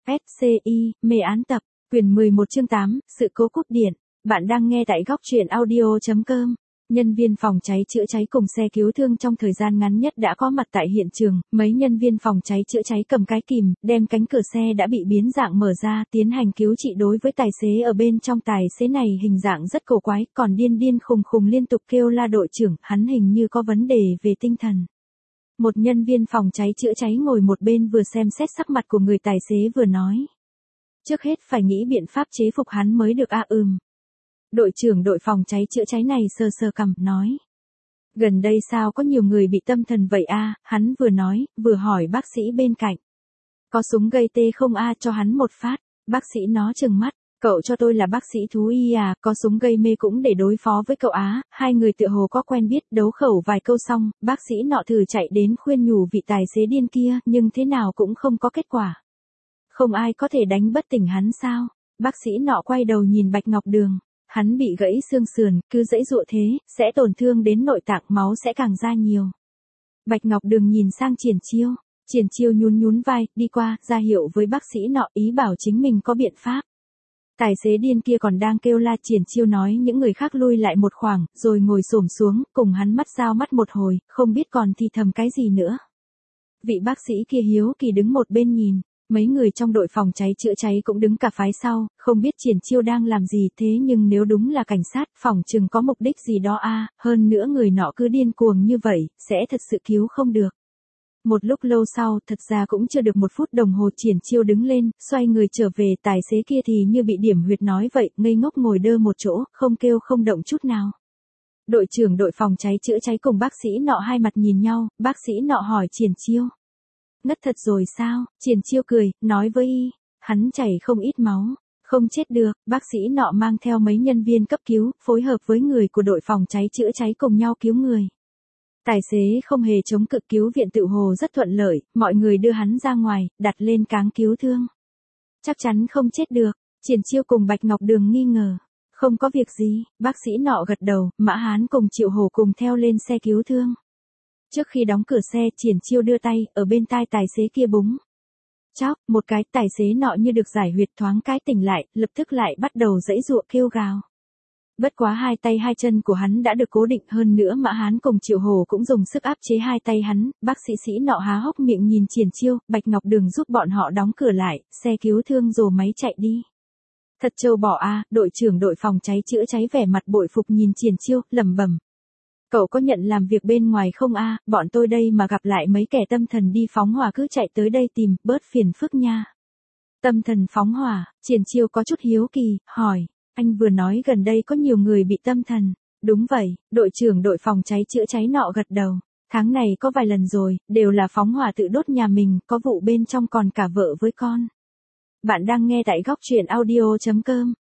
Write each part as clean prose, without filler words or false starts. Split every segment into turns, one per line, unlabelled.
SCI, mê án tập, quyển 11 chương 8, sự cố cúp điện. Bạn đang nghe tại góc truyện audio.com. Nhân viên phòng cháy chữa cháy cùng xe cứu thương trong thời gian ngắn nhất đã có mặt tại hiện trường. Mấy nhân viên phòng cháy chữa cháy cầm cái kìm, đem cánh cửa xe đã bị biến dạng mở ra, tiến hành cứu trị đối với tài xế ở bên trong. Tài xế này hình dạng rất cổ quái, còn điên điên khùng khùng liên tục kêu la đội trưởng, hắn hình như có vấn đề về tinh thần. Một nhân viên phòng cháy chữa cháy ngồi một bên vừa xem xét sắc mặt của người tài xế vừa nói. Trước hết phải nghĩ biện pháp chế phục hắn mới được Đội trưởng đội phòng cháy chữa cháy này sờ sờ cằm, nói. Gần đây sao có nhiều người bị tâm thần vậy hắn vừa nói, vừa hỏi bác sĩ bên cạnh. Có súng gây tê không cho hắn một phát, bác sĩ nó trừng mắt. Cậu cho tôi là bác sĩ thú y có súng gây mê cũng để đối phó với cậu Hai người tựa hồ có quen biết, đấu khẩu vài câu xong, bác sĩ nọ thử chạy đến khuyên nhủ vị tài xế điên kia, nhưng thế nào cũng không có kết quả. Không ai có thể đánh bất tỉnh hắn sao? Bác sĩ nọ quay đầu nhìn Bạch Ngọc Đường. Hắn bị gãy xương sườn, cứ giãy giụa thế, sẽ tổn thương đến nội tạng, máu sẽ càng ra nhiều. Bạch Ngọc Đường nhìn sang Triển Chiêu nhún vai, đi qua, ra hiệu với bác sĩ nọ, ý bảo chính mình có biện pháp. Tài xế điên kia còn đang kêu la, Triển Chiêu nói những người khác lui lại một khoảng, rồi ngồi xổm xuống, cùng hắn mắt giao mắt một hồi, không biết còn thì thầm cái gì nữa. Vị bác sĩ kia hiếu kỳ đứng một bên nhìn. Mấy người trong đội phòng cháy chữa cháy cũng đứng cả phái sau, không biết Triển Chiêu đang làm gì, thế nhưng nếu đúng là cảnh sát, phỏng chừng có mục đích gì đó hơn nữa người nọ cứ điên cuồng như vậy, sẽ thật sự cứu không được. Một lúc lâu sau, thật ra cũng chưa được 1 phút đồng hồ, Triển Chiêu đứng lên, xoay người trở về, tài xế kia thì như bị điểm huyệt nói vậy, ngây ngốc ngồi đơ một chỗ, không kêu không động chút nào. Đội trưởng đội phòng cháy chữa cháy cùng bác sĩ nọ hai mặt nhìn nhau, bác sĩ nọ hỏi Triển Chiêu. Ngất thật rồi sao? Triển Chiêu cười, nói với hắn chảy không ít máu, không chết được. Bác sĩ nọ mang theo mấy nhân viên cấp cứu, phối hợp với người của đội phòng cháy chữa cháy cùng nhau cứu người. Tài xế không hề chống cự, cứu viện tự hồ rất thuận lợi, mọi người đưa hắn ra ngoài, đặt lên cáng cứu thương. Chắc chắn không chết được. Triển Chiêu cùng Bạch Ngọc Đường nghi ngờ. Không có việc gì, bác sĩ nọ gật đầu, Mã Hán cùng Triệu Hổ cùng theo lên xe cứu thương. Trước khi đóng cửa xe, Triển Chiêu đưa tay, ở bên tai tài xế kia búng. Chóc, một cái, tài xế nọ như được giải huyệt, thoáng cái tỉnh lại, lập tức lại bắt đầu giãy giụa kêu gào. Bất quá hai tay hai chân của hắn đã được cố định, hơn nữa Mã Hán cùng Triệu Hổ cũng dùng sức áp chế hai tay hắn, bác sĩ nọ há hốc miệng nhìn Triển Chiêu, Bạch Ngọc Đường giúp bọn họ đóng cửa lại, xe cứu thương rồ máy chạy đi. Thật trâu bò đội trưởng đội phòng cháy chữa cháy vẻ mặt bội phục nhìn Triển Chiêu, lẩm bẩm. Cậu có nhận làm việc bên ngoài không bọn tôi đây mà gặp lại mấy kẻ tâm thần đi phóng hỏa cứ chạy tới đây tìm, bớt phiền phức nha. Tâm thần phóng hỏa, Triển Chiêu có chút hiếu kỳ, hỏi, anh vừa nói gần đây có nhiều người bị tâm thần. Đúng vậy, đội trưởng đội phòng cháy chữa cháy nọ gật đầu. Tháng này có vài lần rồi, đều là phóng hỏa tự đốt nhà mình, có vụ bên trong còn cả vợ với con. Bạn đang nghe tại góc truyện audio.com.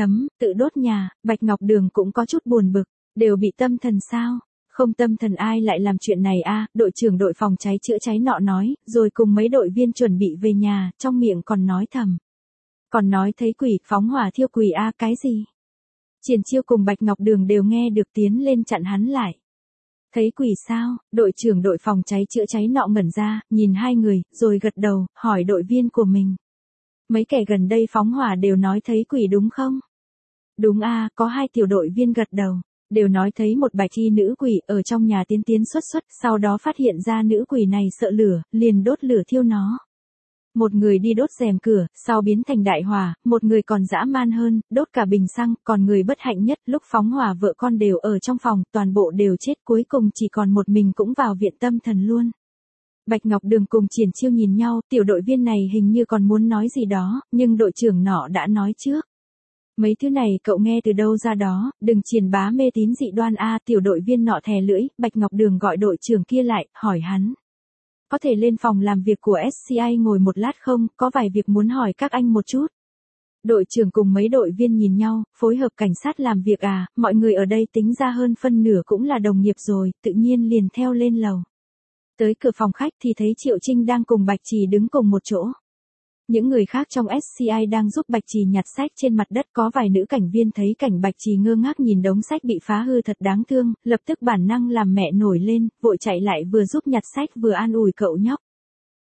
Tự đốt nhà, Bạch Ngọc Đường cũng có chút buồn bực. Đều bị tâm thần sao? Không tâm thần ai lại làm chuyện này đội trưởng đội phòng cháy chữa cháy nọ nói, rồi cùng mấy đội viên chuẩn bị về nhà, trong miệng còn nói thầm. Còn nói thấy quỷ, phóng hỏa thiêu quỷ cái gì? Triển Chiêu cùng Bạch Ngọc Đường đều nghe được, tiến lên chặn hắn lại. Thấy quỷ sao? Đội trưởng đội phòng cháy chữa cháy nọ ngẩn ra, nhìn hai người, rồi gật đầu, hỏi đội viên của mình. Mấy kẻ gần đây phóng hỏa đều nói thấy quỷ đúng không? Đúng có 2 tiểu đội viên gật đầu. Đều nói thấy một bạch y nữ quỷ ở trong nhà tiến xuất, sau đó phát hiện ra nữ quỷ này sợ lửa, liền đốt lửa thiêu nó. Một người đi đốt rèm cửa, sau biến thành đại hỏa, một người còn dã man hơn, đốt cả bình xăng, còn người bất hạnh nhất, lúc phóng hỏa vợ con đều ở trong phòng, toàn bộ đều chết, cuối cùng chỉ còn một mình cũng vào viện tâm thần luôn. Bạch Ngọc Đường cùng Triển Chiêu nhìn nhau, tiểu đội viên này hình như còn muốn nói gì đó, nhưng đội trưởng nọ đã nói trước. Mấy thứ này cậu nghe từ đâu ra đó, đừng truyền bá mê tín dị đoan tiểu đội viên nọ thè lưỡi, Bạch Ngọc Đường gọi đội trưởng kia lại, hỏi hắn. Có thể lên phòng làm việc của SCI ngồi một lát không, có vài việc muốn hỏi các anh một chút. Đội trưởng cùng mấy đội viên nhìn nhau, phối hợp cảnh sát làm việc mọi người ở đây tính ra hơn phân nửa cũng là đồng nghiệp rồi, tự nhiên liền theo lên lầu. Tới cửa phòng khách thì thấy Triệu Trinh đang cùng Bạch Trì đứng cùng một chỗ. Những người khác trong SCI đang giúp Bạch Trì nhặt sách trên mặt đất, có vài nữ cảnh viên thấy cảnh Bạch Trì ngơ ngác nhìn đống sách bị phá hư thật đáng thương, lập tức bản năng làm mẹ nổi lên, vội chạy lại vừa giúp nhặt sách vừa an ủi cậu nhóc.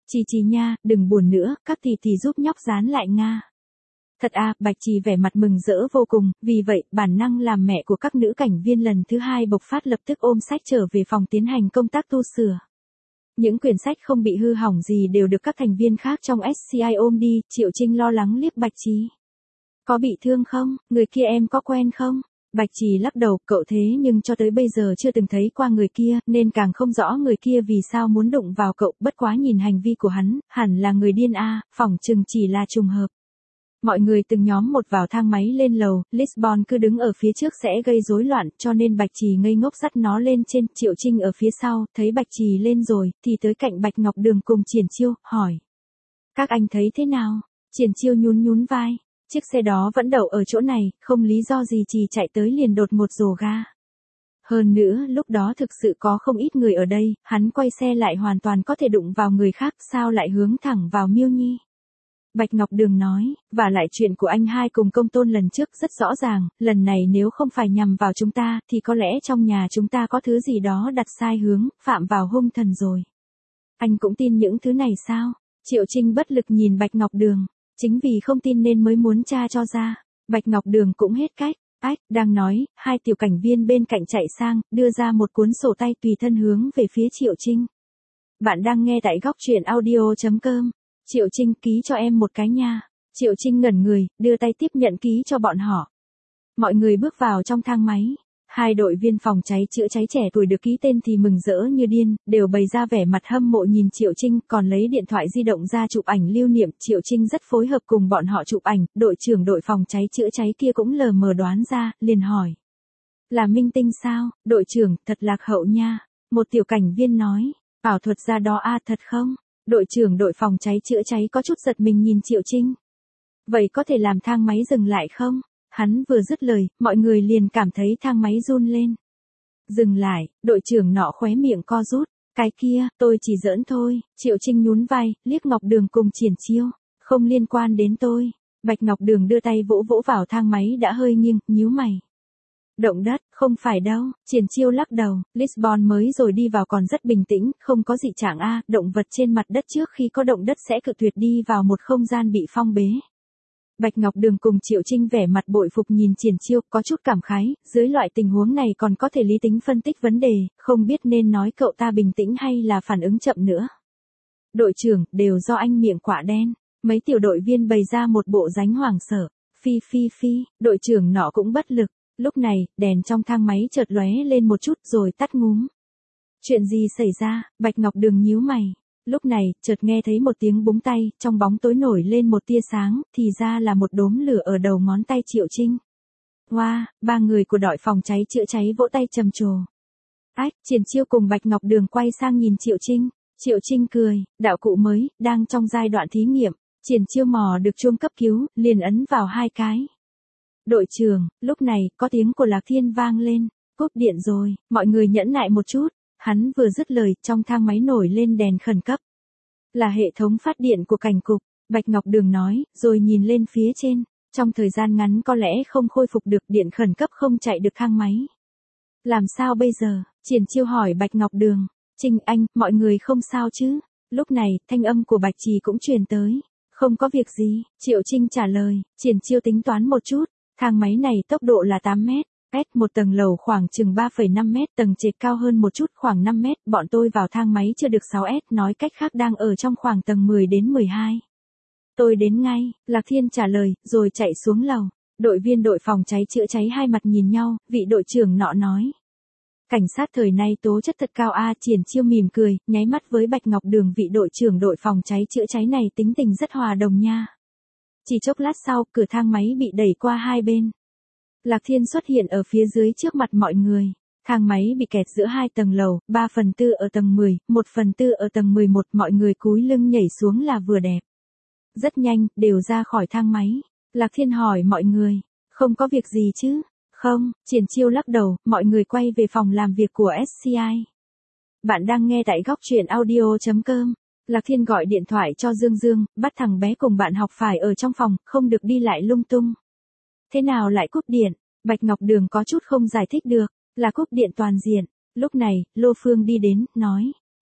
Trì nha, đừng buồn nữa, các tỷ giúp nhóc dán lại Nga. Thật à, Bạch Trì vẻ mặt mừng rỡ vô cùng, vì vậy, bản năng làm mẹ của các nữ cảnh viên lần thứ hai bộc phát, lập tức ôm sách trở về phòng tiến hành công tác tu sửa. Những quyển sách không bị hư hỏng gì đều được các thành viên khác trong SCI ôm đi, Triệu Trinh lo lắng liếc Bạch Trì. Có bị thương không, người kia em có quen không? Bạch Trì lắc đầu, cậu thế nhưng cho tới bây giờ chưa từng thấy qua người kia, nên càng không rõ người kia vì sao muốn đụng vào cậu, bất quá nhìn hành vi của hắn, hẳn là người điên a, phỏng chừng chỉ là trùng hợp. Mọi người từng nhóm một vào thang máy lên lầu, Lisbon cứ đứng ở phía trước sẽ gây rối loạn, cho nên Bạch Trì ngây ngốc dắt nó lên trên, Triệu Trinh ở phía sau, thấy Bạch Trì lên rồi, thì tới cạnh Bạch Ngọc Đường cùng Triển Chiêu, hỏi. Các anh thấy thế nào? Triển Chiêu nhún vai. Chiếc xe đó vẫn đậu ở chỗ này, không lý do gì Trì chạy tới liền đột một rồ ga. Hơn nữa, lúc đó thực sự có không ít người ở đây, hắn quay xe lại hoàn toàn có thể đụng vào người khác, sao lại hướng thẳng vào Miêu Nhi. Bạch Ngọc Đường nói, và lại chuyện của anh hai cùng Công Tôn lần trước rất rõ ràng, lần này nếu không phải nhằm vào chúng ta, thì có lẽ trong nhà chúng ta có thứ gì đó đặt sai hướng, phạm vào hung thần rồi. Anh cũng tin những thứ này sao? Triệu Trinh bất lực nhìn Bạch Ngọc Đường. Chính vì không tin nên mới muốn tra cho ra. Bạch Ngọc Đường cũng hết cách. Ách, đang nói, hai tiểu cảnh viên bên cạnh chạy sang, đưa ra một cuốn sổ tay tùy thân hướng về phía Triệu Trinh. Bạn đang nghe tại góc truyện audio.com. Triệu Trinh, ký cho em một cái nha. Triệu Trinh ngẩn người, đưa tay tiếp nhận ký cho bọn họ. Mọi người bước vào trong thang máy. Hai đội viên phòng cháy chữa cháy trẻ tuổi được ký tên thì mừng rỡ như điên, đều bày ra vẻ mặt hâm mộ nhìn Triệu Trinh, còn lấy điện thoại di động ra chụp ảnh lưu niệm. Triệu Trinh rất phối hợp cùng bọn họ chụp ảnh, đội trưởng đội phòng cháy chữa cháy kia cũng lờ mờ đoán ra, liền hỏi. Là minh tinh sao, đội trưởng, thật lạc hậu nha. Một tiểu cảnh viên nói, ảo thuật ra đó a, thật không? Đội trưởng đội phòng cháy chữa cháy có chút giật mình nhìn Triệu Trinh. Vậy có thể làm thang máy dừng lại không? Hắn vừa dứt lời, mọi người liền cảm thấy thang máy run lên. Dừng lại, đội trưởng nọ khóe miệng co rút. Cái kia, tôi chỉ giỡn thôi. Triệu Trinh nhún vai, liếc Ngọc Đường cùng Triển Chiêu. Không liên quan đến tôi. Bạch Ngọc Đường đưa tay vỗ vỗ vào thang máy đã hơi nghiêng, nhíu mày. Động đất, không phải đâu. Triển Chiêu lắc đầu, Lisbon mới rồi đi vào còn rất bình tĩnh, không có dị trạng a, động vật trên mặt đất trước khi có động đất sẽ cự tuyệt đi vào một không gian bị phong bế. Bạch Ngọc Đường cùng Triệu Trinh vẻ mặt bội phục nhìn Triển Chiêu, có chút cảm khái, dưới loại tình huống này còn có thể lý tính phân tích vấn đề, không biết nên nói cậu ta bình tĩnh hay là phản ứng chậm nữa. Đội trưởng, đều do anh miệng quả đen, mấy tiểu đội viên bày ra một bộ dáng hoảng sợ, phi, đội trưởng nọ cũng bất lực, lúc này, đèn trong thang máy chợt lóe lên một chút rồi tắt ngúm. Chuyện gì xảy ra, Bạch Ngọc Đường nhíu mày. Lúc này, chợt nghe thấy một tiếng búng tay, trong bóng tối nổi lên một tia sáng, thì ra là một đốm lửa ở đầu ngón tay Triệu Trinh. Wow, ba người của đội phòng cháy chữa cháy vỗ tay trầm trồ. Ách, Triển Chiêu cùng Bạch Ngọc Đường quay sang nhìn Triệu Trinh. Triệu Trinh cười, đạo cụ mới, đang trong giai đoạn thí nghiệm. Triển Chiêu mò được chuông cấp cứu, liền ấn vào 2 cái. Đội trưởng, lúc này, có tiếng của Lạc Thiên vang lên. Cúp điện rồi, mọi người nhẫn nại một chút. Hắn vừa dứt lời, trong thang máy nổi lên đèn khẩn cấp. Là hệ thống phát điện của cảnh cục, Bạch Ngọc Đường nói, rồi nhìn lên phía trên. Trong thời gian ngắn có lẽ không khôi phục được, điện khẩn cấp không chạy được thang máy. Làm sao bây giờ? Triển Chiêu hỏi Bạch Ngọc Đường. Trinh anh, mọi người không sao chứ? Lúc này, thanh âm của Bạch Trì cũng truyền tới. Không có việc gì, Triệu Trinh trả lời. Triển Chiêu tính toán một chút, thang máy này tốc độ là 8 mét. Một tầng lầu khoảng chừng 3,5 mét, tầng trệt cao hơn một chút khoảng 5 mét, bọn tôi vào thang máy chưa được 6S, nói cách khác đang ở trong khoảng tầng 10 đến 12. Tôi đến ngay, Lạc Thiên trả lời, rồi chạy xuống lầu. Đội viên đội phòng cháy chữa cháy hai mặt nhìn nhau, vị đội trưởng nọ nói. Cảnh sát thời nay tố chất thật cao a. Triển Chiêu mỉm cười, nháy mắt với Bạch Ngọc Đường, vị đội trưởng đội phòng cháy chữa cháy này tính tình rất hòa đồng nha. Chỉ chốc lát sau, cửa thang máy bị đẩy qua hai bên. Lạc Thiên xuất hiện ở phía dưới trước mặt mọi người. Thang máy bị kẹt giữa 2 tầng lầu, 3/4 ở tầng 10, 1/4 ở tầng 11, mọi người cúi lưng nhảy xuống là vừa đẹp. Rất nhanh, đều ra khỏi thang máy. Lạc Thiên hỏi mọi người, không có việc gì chứ? Không, Triển Chiêu lắc đầu, mọi người quay về phòng làm việc của SCI. Bạn đang nghe tại góc truyện audio.com. Lạc Thiên gọi điện thoại cho Dương, bắt thằng bé cùng bạn học phải ở trong phòng, không được đi lại lung tung. Thế nào lại cúp điện? Bạch Ngọc Đường có chút không giải thích được, là cúp điện toàn diện. Lúc này, Lô Phương đi đến, nói.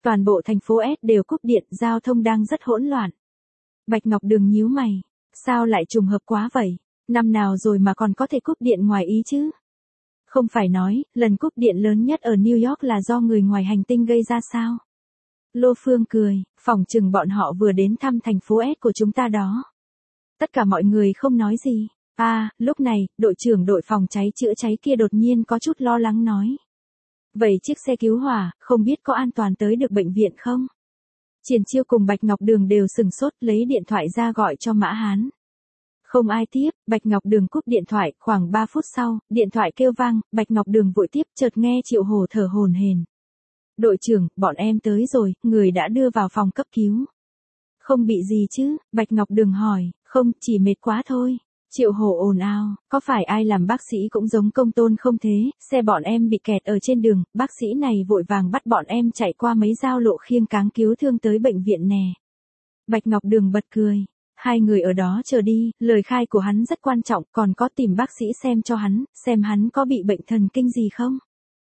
Toàn bộ thành phố S đều cúp điện, giao thông đang rất hỗn loạn. Bạch Ngọc Đường nhíu mày, sao lại trùng hợp quá vậy? Năm nào rồi mà còn có thể cúp điện ngoài ý chứ? Không phải nói, lần cúp điện lớn nhất ở New York là do người ngoài hành tinh gây ra sao? Lô Phương cười, phỏng chừng bọn họ vừa đến thăm thành phố S của chúng ta đó. Tất cả mọi người không nói gì. Lúc này, đội trưởng đội phòng cháy chữa cháy kia đột nhiên có chút lo lắng nói. Vậy chiếc xe cứu hỏa, không biết có an toàn tới được bệnh viện không? Triển Chiêu cùng Bạch Ngọc Đường đều sừng sốt lấy điện thoại ra gọi cho Mã Hán. Không ai tiếp, Bạch Ngọc Đường cúp điện thoại, khoảng 3 phút sau, điện thoại kêu vang, Bạch Ngọc Đường vội tiếp, chợt nghe Triệu Hồ thở hổn hển. Đội trưởng, bọn em tới rồi, người đã đưa vào phòng cấp cứu. Không bị gì chứ? Bạch Ngọc Đường hỏi, không, chỉ mệt quá thôi. Triệu Hồ ồn ào, có phải ai làm bác sĩ cũng giống Công Tôn không thế, xe bọn em bị kẹt ở trên đường, bác sĩ này vội vàng bắt bọn em chạy qua mấy giao lộ khiêng cáng cứu thương tới bệnh viện nè. Bạch Ngọc Đường bật cười, hai người ở đó chờ đi, lời khai của hắn rất quan trọng, còn có tìm bác sĩ xem cho hắn, xem hắn có bị bệnh thần kinh gì không.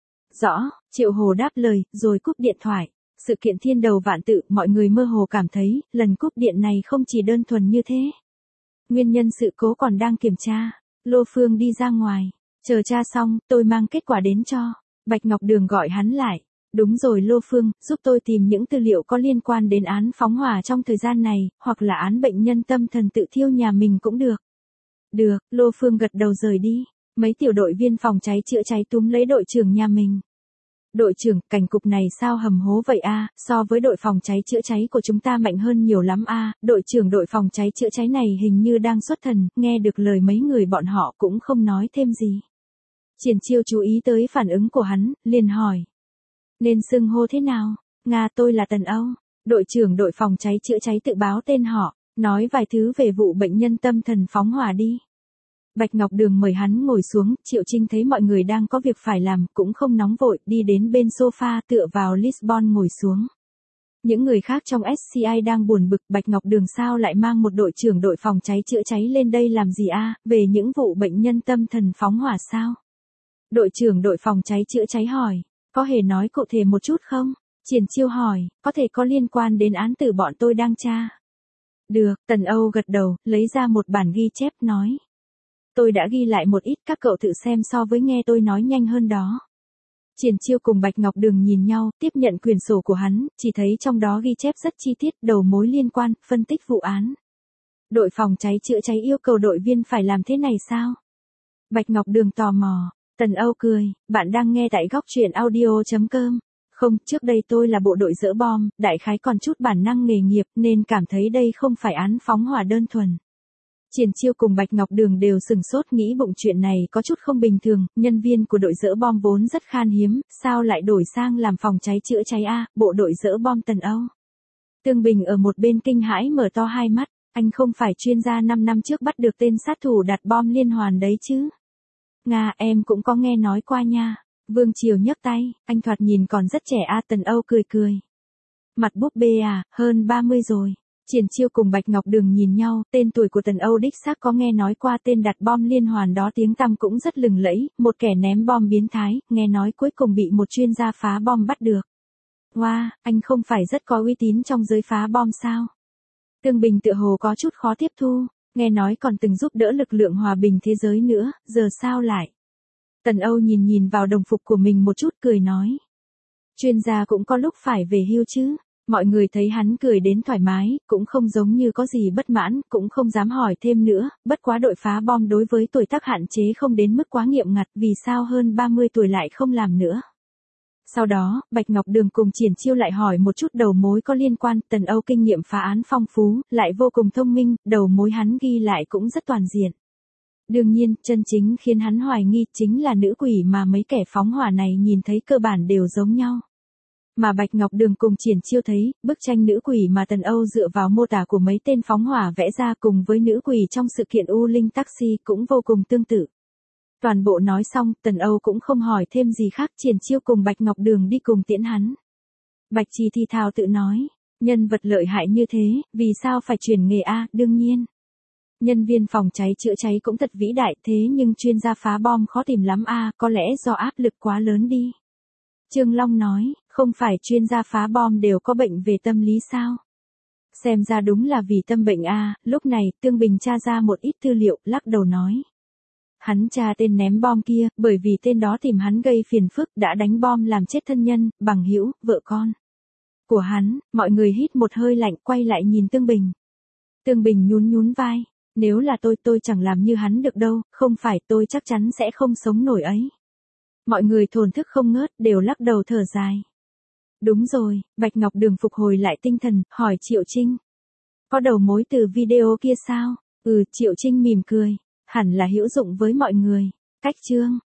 Rõ, Triệu Hồ đáp lời, rồi cúp điện thoại. Sự kiện thiên đầu vạn tự, mọi người mơ hồ cảm thấy, lần cúp điện này không chỉ đơn thuần như thế. Nguyên nhân sự cố còn đang kiểm tra. Lô Phương đi ra ngoài. Chờ tra xong, tôi mang kết quả đến cho. Bạch Ngọc Đường gọi hắn lại. Đúng rồi Lô Phương, giúp tôi tìm những tư liệu có liên quan đến án phóng hỏa trong thời gian này, hoặc là án bệnh nhân tâm thần tự thiêu nhà mình cũng được. Được, Lô Phương gật đầu rời đi. Mấy tiểu đội viên phòng cháy chữa cháy túm lấy đội trưởng nhà mình. Đội trưởng, cảnh cục này sao hầm hố vậy so với đội phòng cháy chữa cháy của chúng ta mạnh hơn nhiều lắm đội trưởng đội phòng cháy chữa cháy này hình như đang xuất thần, nghe được lời mấy người bọn họ cũng không nói thêm gì. Triển Chiêu chú ý tới phản ứng của hắn, liền hỏi. Nên xưng hô thế nào? Tôi là Tần Âu. Đội trưởng đội phòng cháy chữa cháy tự báo tên họ, nói vài thứ về vụ bệnh nhân tâm thần phóng hỏa đi. Bạch Ngọc Đường mời hắn ngồi xuống, Triệu Trinh thấy mọi người đang có việc phải làm, cũng không nóng vội, đi đến bên sofa tựa vào Lisbon ngồi xuống. Những người khác trong SCI đang buồn bực, Bạch Ngọc Đường sao lại mang một đội trưởng đội phòng cháy chữa cháy lên đây làm gì về những vụ bệnh nhân tâm thần phóng hỏa sao? Đội trưởng đội phòng cháy chữa cháy hỏi, có hề nói cụ thể một chút không? Triển Chiêu hỏi, có thể có liên quan đến án tử bọn tôi đang tra. Được, Tần Âu gật đầu, lấy ra một bản ghi chép nói. Tôi đã ghi lại một ít, các cậu tự xem so với nghe tôi nói nhanh hơn đó. Triển Chiêu cùng Bạch Ngọc Đường nhìn nhau, tiếp nhận quyển sổ của hắn, chỉ thấy trong đó ghi chép rất chi tiết, đầu mối liên quan, phân tích vụ án. Đội phòng cháy chữa cháy yêu cầu đội viên phải làm thế này sao? Bạch Ngọc Đường tò mò, Tần Âu cười, bạn đang nghe tại góc truyện audio.com. Không, trước đây tôi là bộ đội dỡ bom, đại khái còn chút bản năng nghề nghiệp nên cảm thấy đây không phải án phóng hỏa đơn thuần. Triển Chiêu cùng Bạch Ngọc Đường đều sừng sốt nghĩ bụng chuyện này có chút không bình thường, nhân viên của đội dỡ bom vốn rất khan hiếm, sao lại đổi sang làm phòng cháy chữa cháy bộ đội dỡ bom Tần Âu. Tương Bình ở một bên kinh hãi mở to hai mắt, anh không phải chuyên gia 5 năm trước bắt được tên sát thủ đặt bom liên hoàn đấy chứ. Em cũng có nghe nói qua nha. Vương Triều nhấc tay, anh thoạt nhìn còn rất trẻ Tần Âu cười cười. Mặt búp bê hơn 30 rồi. Triển Chiêu cùng Bạch Ngọc Đường nhìn nhau, tên tuổi của Tần Âu đích xác có nghe nói qua tên đặt bom liên hoàn đó tiếng tăm cũng rất lừng lẫy, một kẻ ném bom biến thái, nghe nói cuối cùng bị một chuyên gia phá bom bắt được. Wow, anh không phải rất có uy tín trong giới phá bom sao? Tương Bình tựa hồ có chút khó tiếp thu, nghe nói còn từng giúp đỡ lực lượng hòa bình thế giới nữa, giờ sao lại? Tần Âu nhìn vào đồng phục của mình một chút cười nói. Chuyên gia cũng có lúc phải về hưu chứ. Mọi người thấy hắn cười đến thoải mái, cũng không giống như có gì bất mãn, cũng không dám hỏi thêm nữa, bất quá đội phá bom đối với tuổi tác hạn chế không đến mức quá nghiêm ngặt, vì sao hơn 30 tuổi lại không làm nữa. Sau đó, Bạch Ngọc Đường cùng Triển Chiêu lại hỏi một chút đầu mối có liên quan, Tần Âu kinh nghiệm phá án phong phú, lại vô cùng thông minh, đầu mối hắn ghi lại cũng rất toàn diện. Đương nhiên, chân chính khiến hắn hoài nghi chính là nữ quỷ mà mấy kẻ phóng hỏa này nhìn thấy cơ bản đều giống nhau. Mà Bạch Ngọc Đường cùng Triển Chiêu thấy, bức tranh nữ quỷ mà Tần Âu dựa vào mô tả của mấy tên phóng hỏa vẽ ra cùng với nữ quỷ trong sự kiện U Linh Taxi cũng vô cùng tương tự. Toàn bộ nói xong, Tần Âu cũng không hỏi thêm gì khác, Triển Chiêu cùng Bạch Ngọc Đường đi cùng tiễn hắn. Bạch Trì thì thào tự nói, nhân vật lợi hại như thế, vì sao phải chuyển nghề đương nhiên. Nhân viên phòng cháy chữa cháy cũng thật vĩ đại thế nhưng chuyên gia phá bom khó tìm lắm có lẽ do áp lực quá lớn đi. Trương Long nói, Không phải chuyên gia phá bom đều có bệnh về tâm lý sao? Xem ra đúng là vì tâm bệnh a. Lúc này, Tương Bình tra ra một ít tư liệu, lắc đầu nói. Hắn tra tên ném bom kia, bởi vì tên đó tìm hắn gây phiền phức, đã đánh bom làm chết thân nhân, bằng hữu, vợ con của hắn. Mọi người hít một hơi lạnh, quay lại nhìn Tương Bình. Tương Bình nhún nhún vai. Nếu là tôi chẳng làm như hắn được đâu, không phải tôi chắc chắn sẽ không sống nổi ấy. Mọi người thổn thức không ngớt, đều lắc đầu thở dài. Đúng rồi, Bạch Ngọc Đường phục hồi lại tinh thần, hỏi Triệu Trinh. Có đầu mối từ video kia sao? Triệu Trinh mỉm cười. Hẳn là hữu dụng với mọi người. Cách chương.